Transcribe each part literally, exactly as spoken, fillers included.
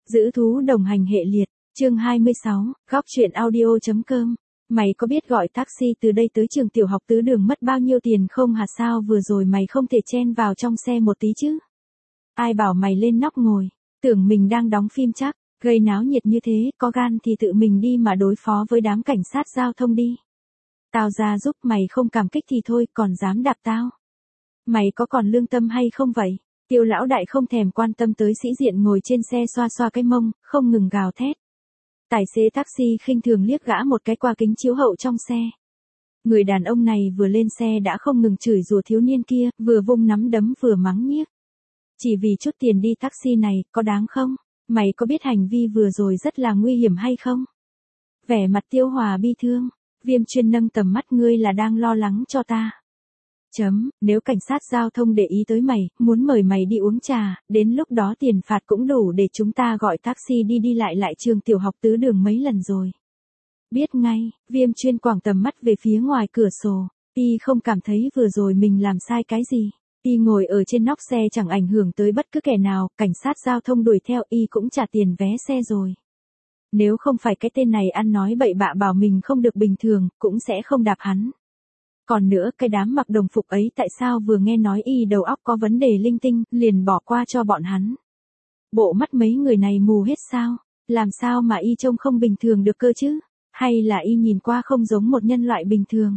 Giữ thú đồng hành hệ liệt, chương hai mươi sáu, góc truyện audio.com. Mày có biết gọi taxi từ đây tới trường tiểu học Tứ Đường mất bao nhiêu tiền không hả? Sao vừa rồi mày không thể chen vào trong xe một tí chứ? Ai bảo mày lên nóc ngồi, tưởng mình đang đóng phim chắc, gây náo nhiệt như thế, có gan thì tự mình đi mà đối phó với đám cảnh sát giao thông đi. Tao ra giúp, mày không cảm kích thì thôi, còn dám đạp tao. Mày có còn lương tâm hay không vậy? Tiêu lão đại không thèm quan tâm tới sĩ diện ngồi trên xe xoa xoa cái mông, không ngừng gào thét. Tài xế taxi khinh thường liếc gã một cái qua kính chiếu hậu trong xe. Người đàn ông này vừa lên xe đã không ngừng chửi rủa thiếu niên kia, vừa vung nắm đấm vừa mắng nhiếc. Chỉ vì chút tiền đi taxi này, có đáng không? Mày có biết hành vi vừa rồi rất là nguy hiểm hay không? Vẻ mặt Tiêu Hòa bi thương, Viêm Chuyên nâng tầm mắt, ngươi là đang lo lắng cho ta. Chấm, nếu cảnh sát giao thông để ý tới mày, muốn mời mày đi uống trà, đến lúc đó tiền phạt cũng đủ để chúng ta gọi taxi đi đi lại lại trường tiểu học Tứ Đường mấy lần rồi. Biết ngay, Viêm Chuyên quẳng tầm mắt về phía ngoài cửa sổ, y không cảm thấy vừa rồi mình làm sai cái gì. Y ngồi ở trên nóc xe chẳng ảnh hưởng tới bất cứ kẻ nào, cảnh sát giao thông đuổi theo y cũng trả tiền vé xe rồi. Nếu không phải cái tên này ăn nói bậy bạ bảo mình không được bình thường, cũng sẽ không đạp hắn. Còn nữa, cái đám mặc đồng phục ấy tại sao vừa nghe nói y đầu óc có vấn đề linh tinh, liền bỏ qua cho bọn hắn. Bộ mắt mấy người này mù hết sao? Làm sao mà y trông không bình thường được cơ chứ? Hay là y nhìn qua không giống một nhân loại bình thường?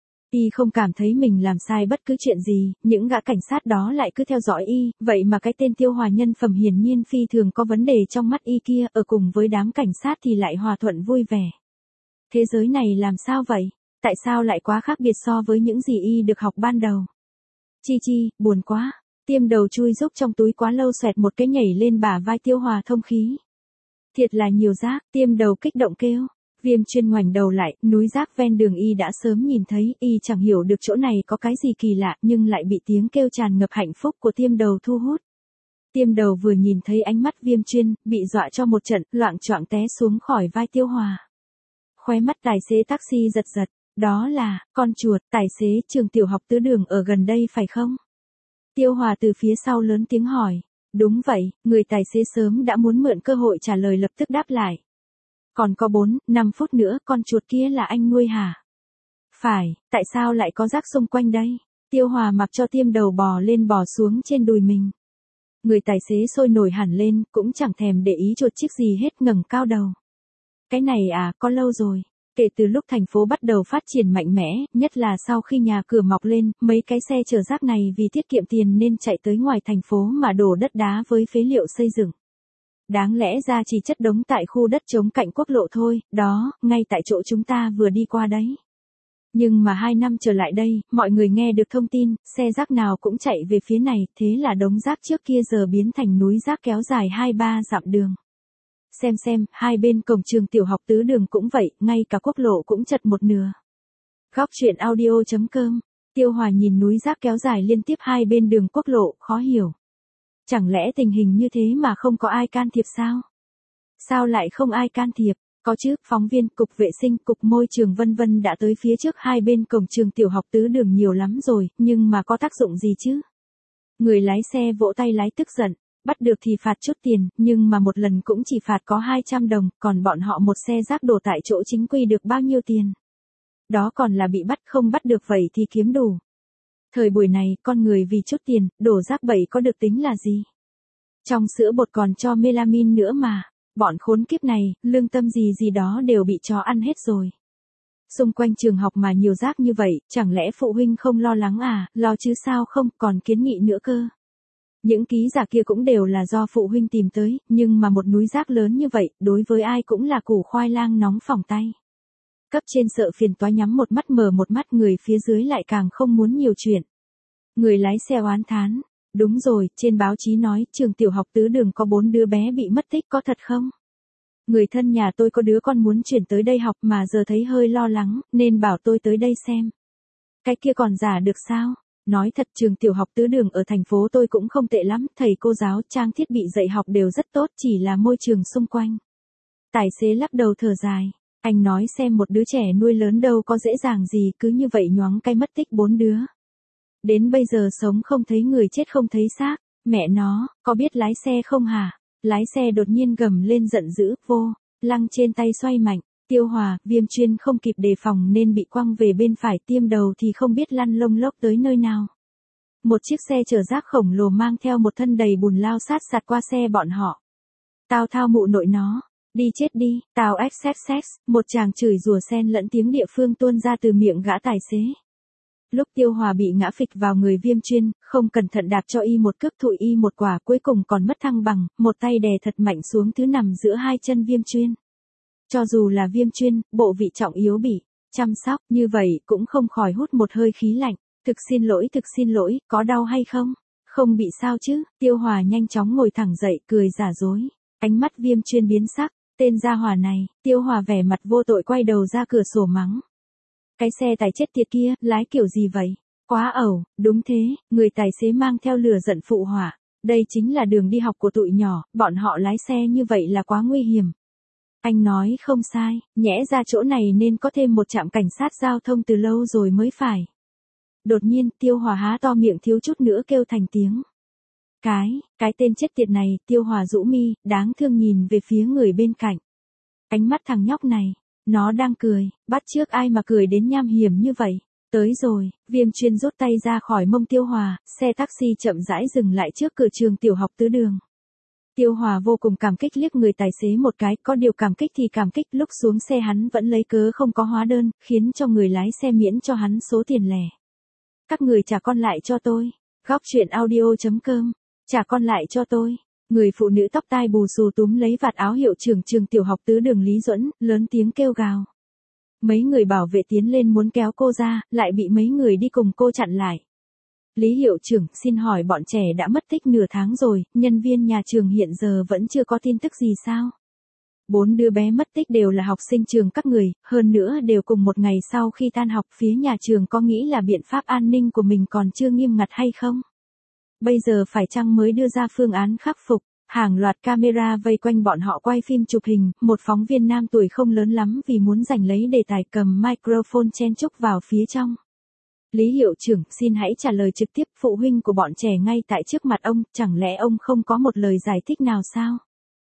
Y không cảm thấy mình làm sai bất cứ chuyện gì, những gã cảnh sát đó lại cứ theo dõi y, vậy mà cái tên Tiêu Hòa nhân phẩm hiển nhiên phi thường có vấn đề trong mắt y kia, ở cùng với đám cảnh sát thì lại hòa thuận vui vẻ. Thế giới này làm sao vậy? Tại sao lại quá khác biệt so với những gì y được học ban đầu? Chi chi, buồn quá. Tiêm đầu chui rúc trong túi quá lâu xoẹt một cái nhảy lên bả vai Tiêu Hòa thông khí. Thiệt là nhiều rác, Tiêm đầu kích động kêu. Viêm Chuyên ngoảnh đầu lại, núi rác ven đường y đã sớm nhìn thấy, y chẳng hiểu được chỗ này có cái gì kỳ lạ nhưng lại bị tiếng kêu tràn ngập hạnh phúc của Tiêm đầu thu hút. Tiêm đầu vừa nhìn thấy ánh mắt Viêm Chuyên, bị dọa cho một trận, loạng choạng té xuống khỏi vai Tiêu Hòa. Khóe mắt tài xế taxi giật giật. Đó là, con chuột, tài xế trường tiểu học Tứ Đường ở gần đây phải không? Tiêu Hòa từ phía sau lớn tiếng hỏi. Đúng vậy, người tài xế sớm đã muốn mượn cơ hội trả lời lập tức đáp lại. Còn có bốn, năm phút nữa, con chuột kia là anh nuôi hả? Phải, tại sao lại có rác xung quanh đây? Tiêu Hòa mặc cho Tiêm đầu bò lên bò xuống trên đùi mình. Người tài xế sôi nổi hẳn lên, cũng chẳng thèm để ý chuột chiếc gì hết, ngẩng cao đầu. Cái này à, có lâu rồi. Kể từ lúc thành phố bắt đầu phát triển mạnh mẽ, nhất là sau khi nhà cửa mọc lên, mấy cái xe chở rác này vì tiết kiệm tiền nên chạy tới ngoài thành phố mà đổ đất đá với phế liệu xây dựng. Đáng lẽ ra chỉ chất đống tại khu đất trống cạnh quốc lộ thôi, đó, ngay tại chỗ chúng ta vừa đi qua đấy. Nhưng mà hai năm trở lại đây, mọi người nghe được thông tin, xe rác nào cũng chạy về phía này, thế là đống rác trước kia giờ biến thành núi rác kéo dài hai ba dặm đường. Xem xem, hai bên cổng trường tiểu học Tứ Đường cũng vậy, ngay cả quốc lộ cũng chật một nửa. Góc truyện audio.com. Tiêu Hòa nhìn núi rác kéo dài liên tiếp hai bên đường quốc lộ, khó hiểu. Chẳng lẽ tình hình như thế mà không có ai can thiệp sao? Sao lại không ai can thiệp? Có chứ, phóng viên, cục vệ sinh, cục môi trường vân vân đã tới phía trước hai bên cổng trường tiểu học Tứ Đường nhiều lắm rồi, nhưng mà có tác dụng gì chứ? Người lái xe vỗ tay lái tức giận. Bắt được thì phạt chút tiền, nhưng mà một lần cũng chỉ phạt có hai trăm đồng, còn bọn họ một xe rác đổ tại chỗ chính quy được bao nhiêu tiền? Đó còn là bị bắt, không bắt được vậy thì kiếm đủ. Thời buổi này, con người vì chút tiền, đổ rác bậy có được tính là gì? Trong sữa bột còn cho melamin nữa mà, bọn khốn kiếp này, lương tâm gì gì đó đều bị chó ăn hết rồi. Xung quanh trường học mà nhiều rác như vậy, chẳng lẽ phụ huynh không lo lắng à, lo chứ sao không, còn kiến nghị nữa cơ. Những ký giả kia cũng đều là do phụ huynh tìm tới, nhưng mà một núi rác lớn như vậy, đối với ai cũng là củ khoai lang nóng phỏng tay. Cấp trên sợ phiền toái nhắm một mắt mở một mắt, người phía dưới lại càng không muốn nhiều chuyện. Người lái xe oán thán, đúng rồi, trên báo chí nói trường tiểu học Tứ Đường có bốn đứa bé bị mất tích, có thật không? Người thân nhà tôi có đứa con muốn chuyển tới đây học mà giờ thấy hơi lo lắng, nên bảo tôi tới đây xem. Cái kia còn giả được sao? Nói thật, trường tiểu học Tứ Đường ở thành phố tôi cũng không tệ lắm, thầy cô giáo, trang thiết bị dạy học đều rất tốt, chỉ là môi trường xung quanh. Tài xế lắc đầu thở dài, anh nói xem, một đứa trẻ nuôi lớn đâu có dễ dàng gì, cứ như vậy nhoáng cái mất tích bốn đứa. Đến bây giờ sống không thấy người chết không thấy xác, mẹ nó, có biết lái xe không hả? lái xe đột nhiên gầm lên giận dữ, vô, lăng trên tay xoay mạnh. Tiêu Hòa, Viêm Chuyên không kịp đề phòng nên bị quăng về bên phải, tiêm đầu thì không biết lăn lông lốc tới nơi nào. Một chiếc xe chở rác khổng lồ mang theo một thân đầy bùn lao sát sạt qua xe bọn họ. Tao thao mụ nội nó, đi chết đi, tao xxx, một chàng chửi rủa xen lẫn tiếng địa phương tuôn ra từ miệng gã tài xế. Lúc Tiêu Hòa bị ngã phịch vào người Viêm Chuyên, không cẩn thận đạp cho y một cước thụi y một quả, cuối cùng còn mất thăng bằng, một tay đè thật mạnh xuống thứ nằm giữa hai chân Viêm Chuyên. Cho dù là Viêm Chuyên, bộ vị trọng yếu bị chăm sóc như vậy cũng không khỏi hút một hơi khí lạnh. Thực xin lỗi, thực xin lỗi, có đau hay không? Không bị sao chứ? Tiêu Hòa nhanh chóng ngồi thẳng dậy, cười giả dối. Ánh mắt Viêm Chuyên biến sắc, tên gia hỏa này. Tiêu Hòa vẻ mặt vô tội quay đầu ra cửa sổ mắng. Cái xe tài chết tiệt kia, lái kiểu gì vậy? Quá ẩu, đúng thế, người tài xế mang theo lửa giận phụ họa. Đây chính là đường đi học của tụi nhỏ, bọn họ lái xe như vậy là quá nguy hiểm. Anh nói không sai, nhẽ ra chỗ này nên có thêm một trạm cảnh sát giao thông từ lâu rồi mới phải. Đột nhiên, Tiêu Hòa há to miệng thiếu chút nữa kêu thành tiếng. Cái, cái tên chết tiệt này, Tiêu Hòa rũ mi, đáng thương nhìn về phía người bên cạnh. Ánh mắt thằng nhóc này, nó đang cười, bắt chước ai mà cười đến nham hiểm như vậy. Tới rồi, Viêm Chuyên rút tay ra khỏi mông Tiêu Hòa, xe taxi chậm rãi dừng lại trước cửa trường tiểu học Tứ Đường. Tiêu Hòa vô cùng cảm kích liếc người tài xế một cái, có điều cảm kích thì cảm kích, lúc xuống xe hắn vẫn lấy cớ không có hóa đơn, khiến cho người lái xe miễn cho hắn số tiền lẻ. Các người trả con lại cho tôi. Góc truyện audio chấm com. Trả con lại cho tôi. Người phụ nữ tóc tai bù xù túm lấy vạt áo hiệu trưởng trường tiểu học Tứ Đường Lý Duẫn, lớn tiếng kêu gào. Mấy người bảo vệ tiến lên muốn kéo cô ra, lại bị mấy người đi cùng cô chặn lại. Lý hiệu trưởng, xin hỏi bọn trẻ đã mất tích nửa tháng rồi, nhân viên nhà trường hiện giờ vẫn chưa có tin tức gì sao? Bốn đứa bé mất tích đều là học sinh trường các người, hơn nữa đều cùng một ngày sau khi tan học, phía nhà trường có nghĩ là biện pháp an ninh của mình còn chưa nghiêm ngặt hay không? Bây giờ phải chăng mới đưa ra phương án khắc phục? Hàng loạt camera vây quanh bọn họ quay phim chụp hình, một phóng viên nam tuổi không lớn lắm vì muốn giành lấy đề tài cầm microphone chen chúc vào phía trong. Lý hiệu trưởng, xin hãy trả lời trực tiếp, phụ huynh của bọn trẻ ngay tại trước mặt ông, chẳng lẽ ông không có một lời giải thích nào sao?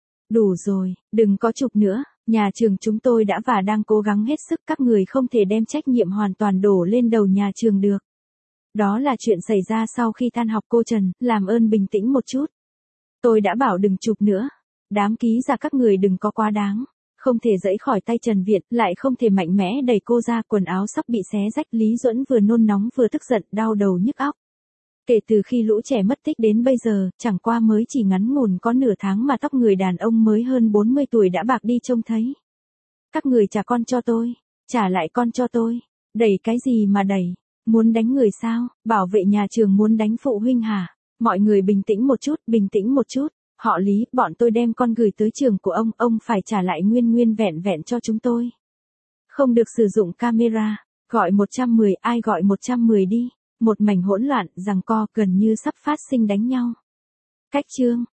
Đủ rồi, đừng có chụp nữa, nhà trường chúng tôi đã và đang cố gắng hết sức, các người không thể đem trách nhiệm hoàn toàn đổ lên đầu nhà trường được. Đó là chuyện xảy ra sau khi tan học cô Trần, làm ơn bình tĩnh một chút. Tôi đã bảo đừng chụp nữa. Đám ký giả các người đừng có quá đáng. Không thể giãy khỏi tay Trần Việt, lại không thể mạnh mẽ đẩy cô ra, quần áo sắp bị xé rách. Lý Duẫn vừa nôn nóng vừa tức giận, đau đầu nhức óc. Kể từ khi lũ trẻ mất tích đến bây giờ, chẳng qua mới chỉ ngắn ngủn có nửa tháng mà tóc người đàn ông mới hơn bốn mươi tuổi đã bạc đi trông thấy. Các người trả con cho tôi, trả lại con cho tôi. Đẩy cái gì mà đẩy? Muốn đánh người sao? Bảo vệ nhà trường muốn đánh phụ huynh hả? Mọi người bình tĩnh một chút, bình tĩnh một chút. Họ Lý, bọn tôi đem con gửi tới trường của ông, ông phải trả lại nguyên nguyên vẹn vẹn cho chúng tôi. Không được sử dụng camera. Gọi một trăm mười, ai gọi một trăm mười đi. Một mảnh hỗn loạn, giằng co, gần như sắp phát sinh đánh nhau. Cách chương.